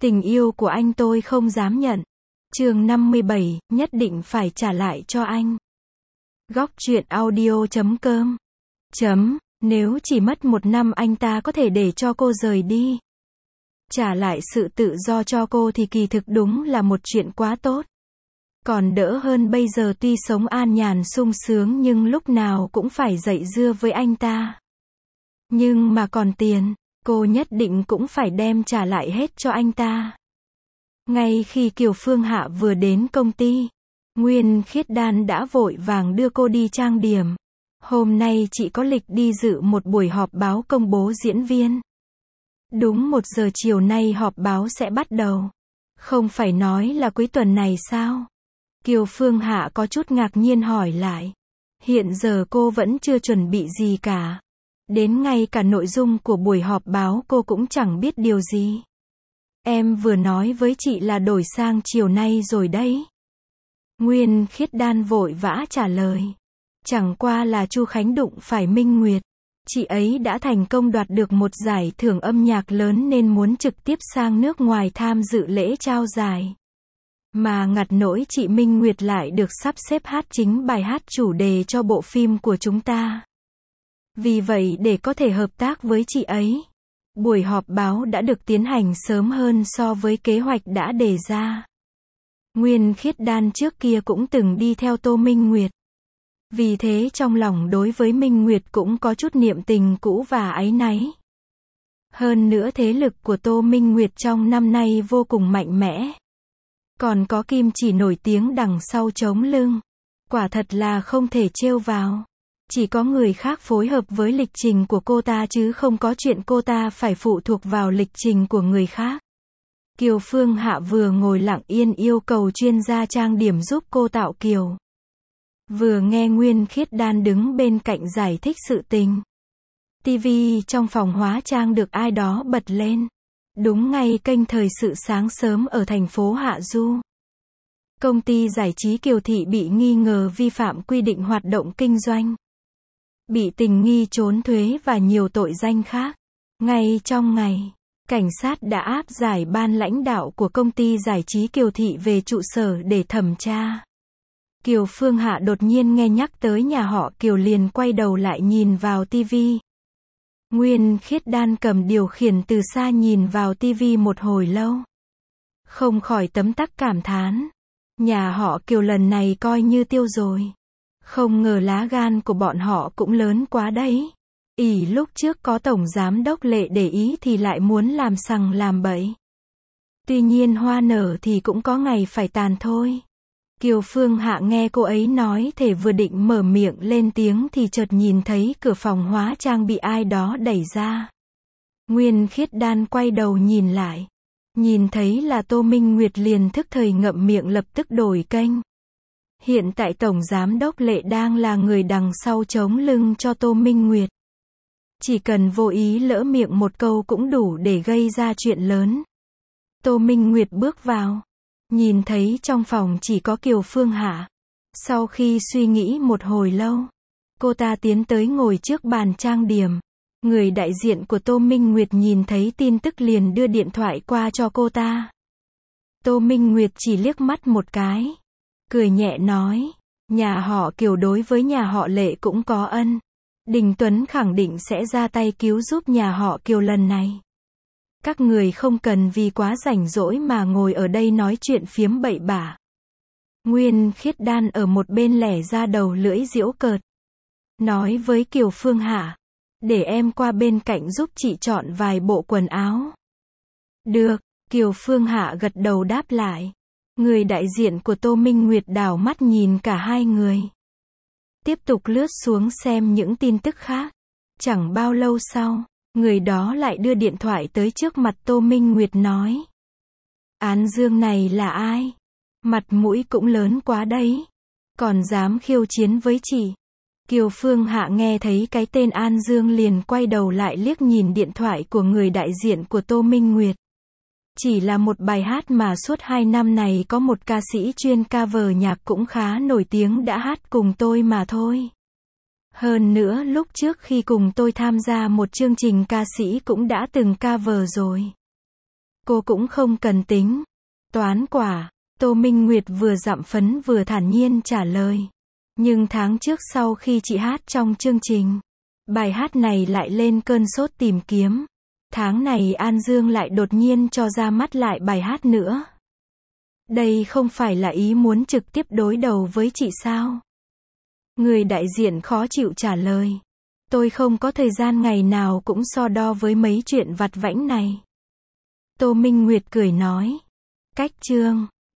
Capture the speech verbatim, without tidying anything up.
Tình yêu của anh tôi không dám nhận. Chương năm mươi bảy, nhất định phải trả lại cho anh. Góc truyện audio chấm com. Chấm, nếu chỉ mất một năm anh ta có thể để cho cô rời đi. Trả lại sự tự do cho cô thì kỳ thực đúng là một chuyện quá tốt. Còn đỡ hơn bây giờ tuy sống an nhàn sung sướng nhưng lúc nào cũng phải dậy dưa với anh ta. Nhưng mà còn tiền, cô nhất định cũng phải đem trả lại hết cho anh ta. Ngay khi Kiều Phương Hạ vừa đến công ty, Nguyên Khiết Đan đã vội vàng đưa cô đi trang điểm. Hôm nay chị có lịch đi dự một buổi họp báo công bố diễn viên. Đúng một giờ chiều nay họp báo sẽ bắt đầu. Không phải nói là cuối tuần này sao? Kiều Phương Hạ có chút ngạc nhiên hỏi lại. Hiện giờ cô vẫn chưa chuẩn bị gì cả. Đến ngay cả nội dung của buổi họp báo cô cũng chẳng biết điều gì. Em vừa nói với chị là đổi sang chiều nay rồi đấy. Nguyên Khiết Đan vội vã trả lời. Chẳng qua là Chu Khánh đụng phải Minh Nguyệt. Chị ấy đã thành công đoạt được một giải thưởng âm nhạc lớn nên muốn trực tiếp sang nước ngoài tham dự lễ trao giải. Mà ngặt nỗi chị Minh Nguyệt lại được sắp xếp hát chính bài hát chủ đề cho bộ phim của chúng ta. Vì vậy để có thể hợp tác với chị ấy, buổi họp báo đã được tiến hành sớm hơn so với kế hoạch đã đề ra. Nguyên Khiết Đan trước kia cũng từng đi theo Tô Minh Nguyệt. Vì thế trong lòng đối với Minh Nguyệt cũng có chút niệm tình cũ và áy náy. Hơn nữa thế lực của Tô Minh Nguyệt trong năm nay vô cùng mạnh mẽ. Còn có Kim Chỉ nổi tiếng đằng sau chống lưng. Quả thật là không thể trêu vào. Chỉ có người khác phối hợp với lịch trình của cô ta chứ không có chuyện cô ta phải phụ thuộc vào lịch trình của người khác. Kiều Phương Hạ vừa ngồi lặng yên yêu cầu chuyên gia trang điểm giúp cô tạo kiều. Vừa nghe Nguyên Khiết Đan đứng bên cạnh giải thích sự tình. Tivi trong phòng hóa trang được ai đó bật lên. Đúng ngay kênh thời sự sáng sớm ở thành phố Hạ Du. Công ty giải trí Kiều Thị bị nghi ngờ vi phạm quy định hoạt động kinh doanh. Bị tình nghi trốn thuế và nhiều tội danh khác. Ngay trong ngày, cảnh sát đã áp giải ban lãnh đạo của công ty giải trí Kiều Thị về trụ sở để thẩm tra. Kiều Phương Hạ đột nhiên nghe nhắc tới nhà họ Kiều liền quay đầu lại nhìn vào tivi. Nguyên Khiết Đan cầm điều khiển từ xa nhìn vào tivi một hồi lâu. Không khỏi tấm tắc cảm thán. Nhà họ Kiều lần này coi như tiêu rồi. Không ngờ lá gan của bọn họ cũng lớn quá đấy. Ỷ lúc trước có tổng giám đốc Lệ để ý thì lại muốn làm sằng làm bậy. Tuy nhiên hoa nở thì cũng có ngày phải tàn thôi. Kiều Phương Hạ nghe cô ấy nói thể vừa định mở miệng lên tiếng thì chợt nhìn thấy cửa phòng hóa trang bị ai đó đẩy ra. Nguyên Khiết Đan quay đầu nhìn lại. Nhìn thấy là Tô Minh Nguyệt liền thức thời ngậm miệng lập tức đổi kênh. Hiện tại Tổng Giám đốc Lệ đang là người đằng sau chống lưng cho Tô Minh Nguyệt. Chỉ cần vô ý lỡ miệng một câu cũng đủ để gây ra chuyện lớn. Tô Minh Nguyệt bước vào. Nhìn thấy trong phòng chỉ có Kiều Phương Hạ. Sau khi suy nghĩ một hồi lâu, cô ta tiến tới ngồi trước bàn trang điểm. Người đại diện của Tô Minh Nguyệt nhìn thấy tin tức liền đưa điện thoại qua cho cô ta. Tô Minh Nguyệt chỉ liếc mắt một cái. Cười nhẹ nói, nhà họ Kiều đối với nhà họ Lệ cũng có ân. Đình Tuấn khẳng định sẽ ra tay cứu giúp nhà họ Kiều lần này. Các người không cần vì quá rảnh rỗi mà ngồi ở đây nói chuyện phiếm bậy bạ. Nguyên Khiết Đan ở một bên lẻ ra đầu lưỡi giễu cợt. Nói với Kiều Phương Hạ, để em qua bên cạnh giúp chị chọn vài bộ quần áo. Được, Kiều Phương Hạ gật đầu đáp lại. Người đại diện của Tô Minh Nguyệt đảo mắt nhìn cả hai người. Tiếp tục lướt xuống xem những tin tức khác. Chẳng bao lâu sau, người đó lại đưa điện thoại tới trước mặt Tô Minh Nguyệt nói. Án Dương này là ai? Mặt mũi cũng lớn quá đấy. Còn dám khiêu chiến với chị. Kiều Phương Hạ nghe thấy cái tên An Dương liền quay đầu lại liếc nhìn điện thoại của người đại diện của Tô Minh Nguyệt. Chỉ là một bài hát mà suốt hai năm này có một ca sĩ chuyên cover nhạc cũng khá nổi tiếng đã hát cùng tôi mà thôi. Hơn nữa lúc trước khi cùng tôi tham gia một chương trình ca sĩ cũng đã từng cover rồi. Cô cũng không cần tính toán quả. Tô Minh Nguyệt vừa dặm phấn vừa thản nhiên trả lời. Nhưng tháng trước sau khi chị hát trong chương trình, bài hát này lại lên cơn sốt tìm kiếm. Tháng này An Dương lại đột nhiên cho ra mắt lại bài hát nữa. Đây không phải là ý muốn trực tiếp đối đầu với chị sao? Người đại diện khó chịu trả lời. Tôi không có thời gian ngày nào cũng so đo với mấy chuyện vặt vãnh này. Tô Minh Nguyệt cười nói. Cách chương